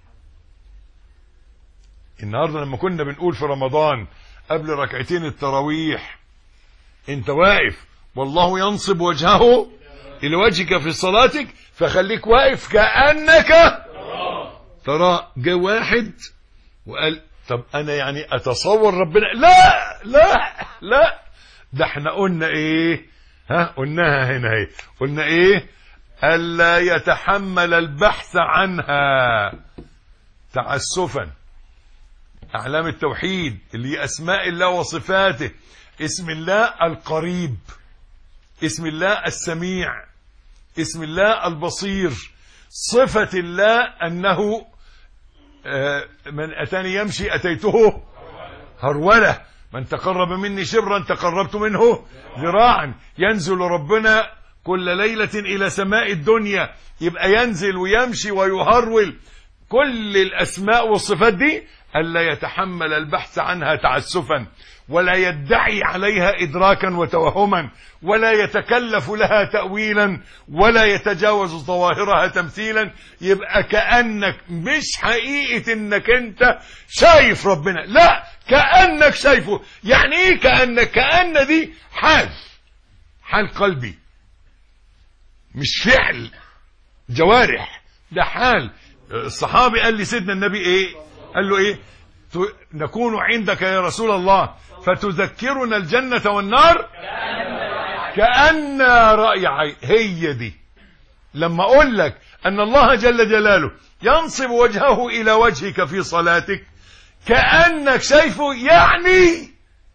النهاردة لما كنا بنقول في رمضان قبل ركعتين التراويح، انت واقف والله ينصب وجهه الى وجهك في صلاتك، فخليك واقف كأنك ترى. جاء واحد وقال طب انا يعني اتصور ربنا، لا لا لا، ده احنا قلنا ايه؟ قلناها هنا ايه؟ قلنا ايه؟ الا يتحمل البحث عنها تعسفا. اعلام التوحيد اللي هي اسماء الله وصفاته، اسم الله القريب، اسم الله السميع، اسم الله البصير، صفة الله انه من اتاني يمشي اتيته هرولة، من تقرب مني شبرا تقربت منه ذراعا. ينزل ربنا كل ليلة الى سماء الدنيا، يبقى ينزل ويمشي ويهرول. كل الاسماء والصفات دي الا يتحمل البحث عنها تعسفا، ولا يدعي عليها ادراكا وتوهما، ولا يتكلف لها تأويلا، ولا يتجاوز ظواهرها تمثيلا. يبقى كأنك مش حقيقة انك انت شايف ربنا، لا، كأنك شايفه. يعني ايه كأنك؟ كأن دي حال قلبي، مش فعل جوارح، ده حال. الصحابي قال لي سيدنا النبي ايه؟ قال له ايه؟ نكون عندك يا رسول الله فتذكرنا الجنة والنار كأن رأي عين. هي دي لما اقول لك ان الله جل جلاله ينصب وجهه الى وجهك في صلاتك كأنك شايفه، يعني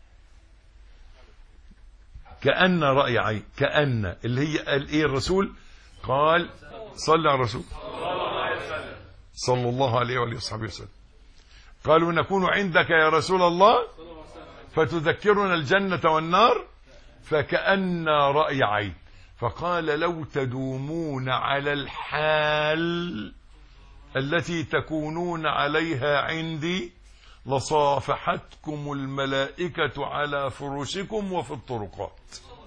كأن رأي عين. كأن اللي هي قال ايه الرسول؟ قال صلى على الرسول صلى الله عليه وآله وصحبه وسلم. قالوا نكون عندك يا رسول الله فتذكرنا الجنة والنار فكأن رأي عين. فقال لو تدومون على الحال التي تكونون عليها عندي لصافحتكم الملائكة على فرشكم وفي الطرقات.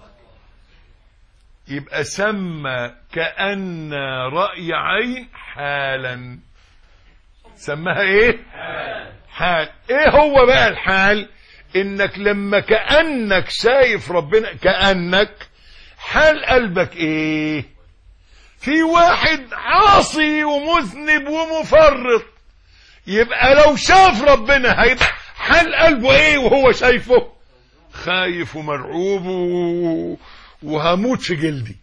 يبقى سمى كأن رأي عين حالا. سماها ايه؟ حال. ايه هو بقى الحال؟ انك لما كأنك شايف ربنا، كأنك حال قلبك ايه؟ في واحد عاصي ومذنب ومفرط، يبقى لو شاف ربنا هيبقى حال قلبه ايه وهو شايفه؟ خايف ومرعوب وهموت في جلدي.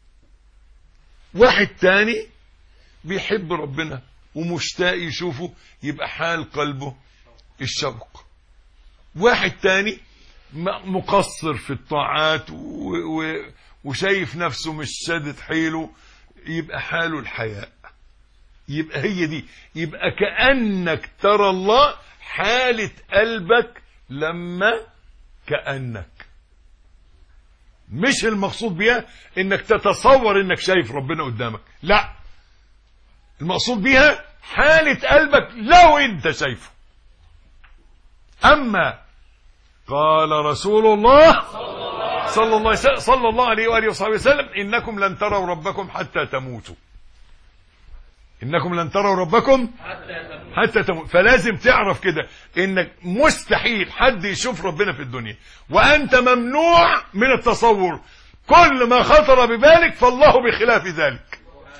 واحد تاني بيحب ربنا ومشتاق يشوفه، يبقى حال قلبه الشوق. واحد تاني مقصر في الطاعات وشايف نفسه مش شادد حيله، يبقى حاله الحياء. يبقى هي دي، يبقى كأنك ترى الله، حالة قلبك لما كأنك. مش المقصود بيها انك تتصور انك شايف ربنا قدامك، لا، المقصود بيها حالة قلبك لو انت شايفه. اما قال رسول الله صلى الله عليه وآله وصحبه وسلم انكم لن تروا ربكم حتى تموتوا. انكم لن تروا ربكم حتى تموتوا. فلازم تعرف كده انك مستحيل حد يشوف ربنا في الدنيا، وانت ممنوع من التصور. كل ما خطر ببالك فالله بخلاف ذلك.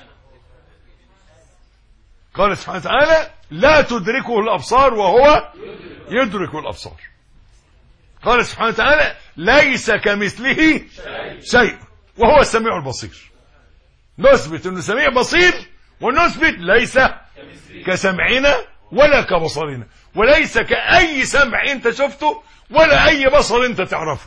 قال سبحانه وتعالى لا تدركه الأبصار وهو يدرك الأبصار. قال سبحانه وتعالى ليس كمثله شيء وهو السميع البصير. نثبت انه سميع بصير، ونثبت ليس كسمعنا ولا كبصرنا، وليس كأي سمع انت شفته ولا اي بصر انت تعرفه.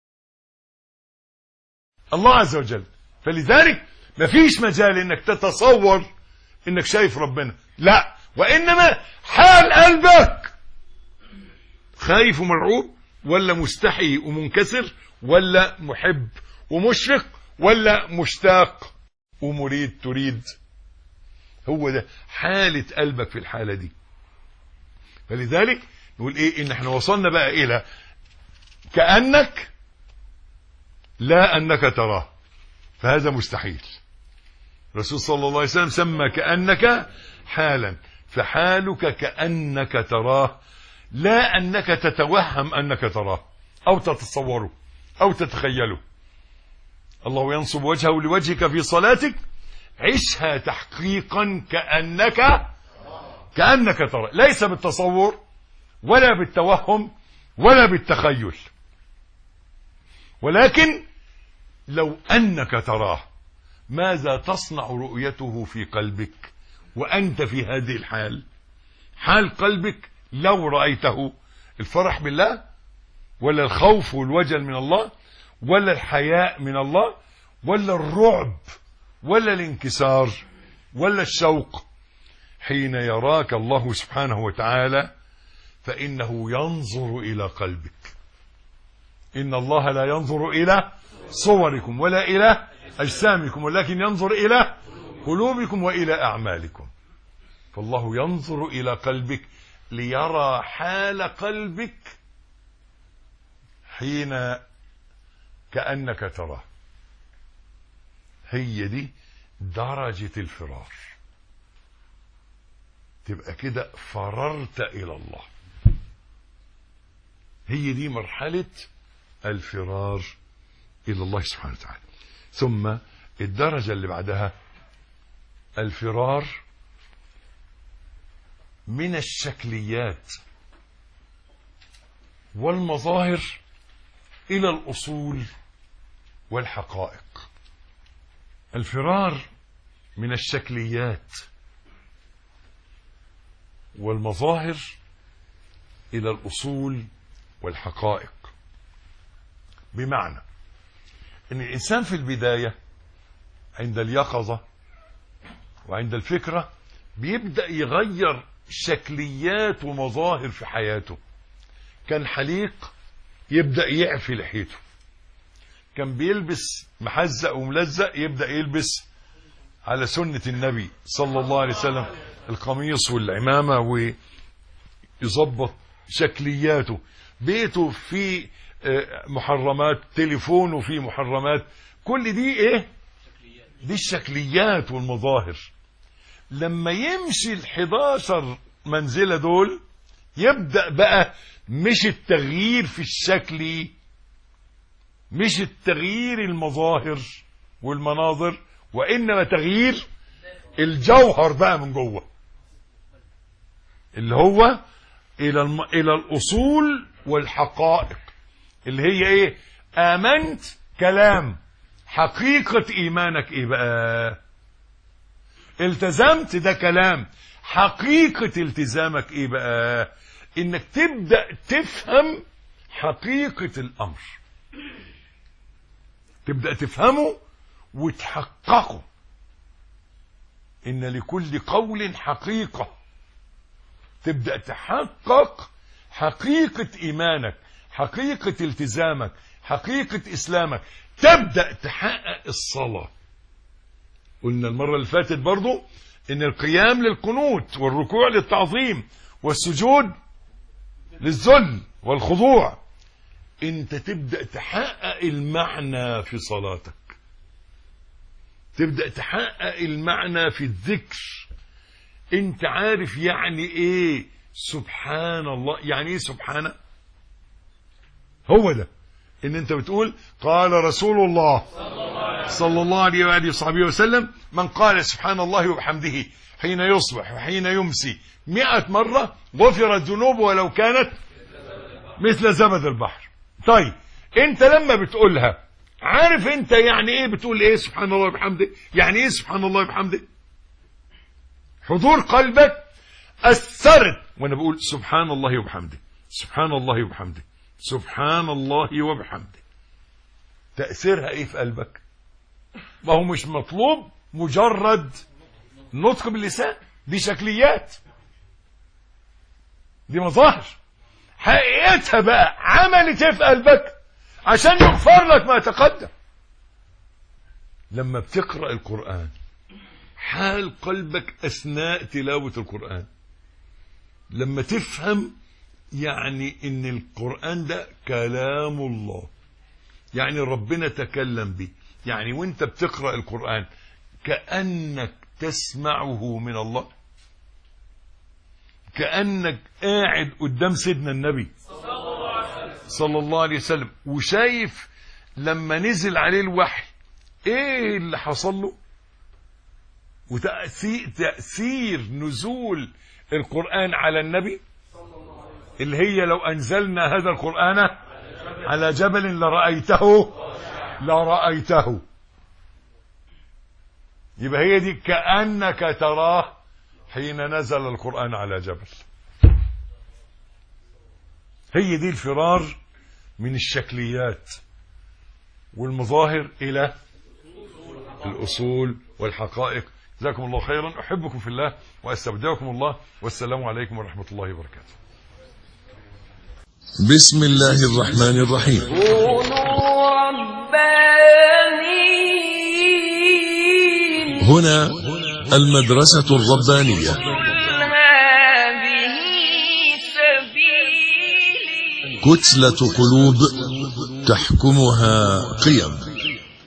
الله عز وجل. فلذلك مفيش مجال انك تتصور انك شايف ربنا، لا، وانما حال قلبك خايف ومرعوب، ولا مستحي ومنكسر، ولا محب ومشفق، ولا مشتاق ومريد تريد. هو ده حالة قلبك في الحالة دي. فلذلك نقول ايه؟ ان احنا وصلنا بقى الى كأنك لا انك تراه، فهذا مستحيل. الرسول صلى الله عليه وسلم سمى كأنك حالا، فحالك كأنك تراه، لا أنك تتوهم أنك تراه أو تتصوره أو تتخيله. الله ينصب وجهه لوجهك في صلاتك، عشها تحقيقا كأنك تراه، ليس بالتصور ولا بالتوهم ولا بالتخيل، ولكن لو أنك تراه ماذا تصنع رؤيته في قلبك وأنت في هذه الحال؟ حال قلبك لو رأيته، الفرح بالله ولا الخوف والوجل من الله ولا الحياء من الله ولا الرعب ولا الانكسار ولا الشوق؟ حين يراك الله سبحانه وتعالى فإنه ينظر إلى قلبك. إن الله لا ينظر إلى صوركم ولا إلى أجسامكم ولكن ينظر إلى قلوبكم وإلى أعمالكم. فالله ينظر إلى قلبك ليرى حال قلبك حين كأنك تراه. هي دي درجة الفرار، تبقى كده فررت إلى الله. هي دي مرحلة الفرار إلى الله سبحانه وتعالى. ثم الدرجة اللي بعدها الفرار من الشكليات والمظاهر إلى الأصول والحقائق. الفرار من الشكليات والمظاهر إلى الأصول والحقائق، بمعنى أن الإنسان في البداية عند اليقظة وعند الفكرة بيبدأ يغير شكليات ومظاهر في حياته. كان حليق يبدأ يعفي لحيته، كان بيلبس محزق وملزق يبدأ يلبس على سنة النبي صلى الله عليه وسلم القميص والعمامة ويظبط شكلياته. بيته في محرمات، تليفونه في محرمات، كل دي ايه؟ دي الشكليات والمظاهر. لما يمشي ال11 منزلة دول يبدأ بقى مش التغيير في الشكل، مش التغيير المظاهر والمناظر، وإنما تغيير الجوهر بقى من جوه، اللي هو إلى الأصول والحقائق، اللي هي إيه؟ آمنت كلام، حقيقة إيمانك إيه بقى؟ التزمت، ده كلام، حقيقة التزامك إيه بقى؟ إنك تبدأ تفهم حقيقة الأمر، تبدأ تفهمه وتحققه. إن لكل قول حقيقة، تبدأ تحقق حقيقة إيمانك، حقيقة التزامك، حقيقة إسلامك، تبدأ تحقق الصلاة. قلنا المرة اللي فاتت برضو إن القيام للقنوت والركوع للتعظيم والسجود للذل والخضوع، انت تبدأ تحقق المعنى في صلاتك، تبدأ تحقق المعنى في الذكر. انت عارف يعني ايه سبحان الله؟ يعني ايه سبحانه؟ هو ده ان انت بتقول قال رسول الله صلى الله عليه وآله وصحبه وسلم: من قال سبحان الله وبحمده حين يصبح وحين يمسي 100 مرة غفرت ذنوبه ولو كانت مثل زبد البحر. طيب انت لما بتقولها عارف انت يعني ايه بتقول ايه سبحان الله وبحمده؟ يعني ايه سبحان الله وبحمده؟ حضور قلبك أثرت وانا بقول سبحان الله وبحمده، سبحان الله وبحمده، سبحان الله وبحمده. تأثيرها ايه في قلبك؟ ما هو مش مطلوب مجرد نطق باللسان، دي شكليات، دي مظاهر. حقيقتها بقى عملت ايه في قلبك عشان يغفر لك ما تقدم؟ لما بتقرأ القرآن حال قلبك أثناء تلاوة القرآن، لما تفهم يعني إن القرآن ده كلام الله، يعني ربنا تكلم به، يعني وانت بتقرأ القرآن كأنك تسمعه من الله، كأنك قاعد قدام سيدنا النبي صلى الله عليه وسلم وشايف لما نزل عليه الوحي ايه اللي حصل له، وتأثير نزول القرآن على النبي، اللي هي لو أنزلنا هذا القرآن على جبل لرأيته. يبقى هي دي كأنك تراه حين نزل القرآن على جبل. هي دي الفرار من الشكليات والمظاهر إلى الأصول والحقائق. جزاكم الله خيرا، أحبكم في الله وأستودعكم الله، والسلام عليكم ورحمة الله وبركاته. بسم الله الرحمن الرحيم. كونوا ربانيين. هنا المدرسة الربانية. قل هذه سبيلي. كتلة قلوب تحكمها قيم.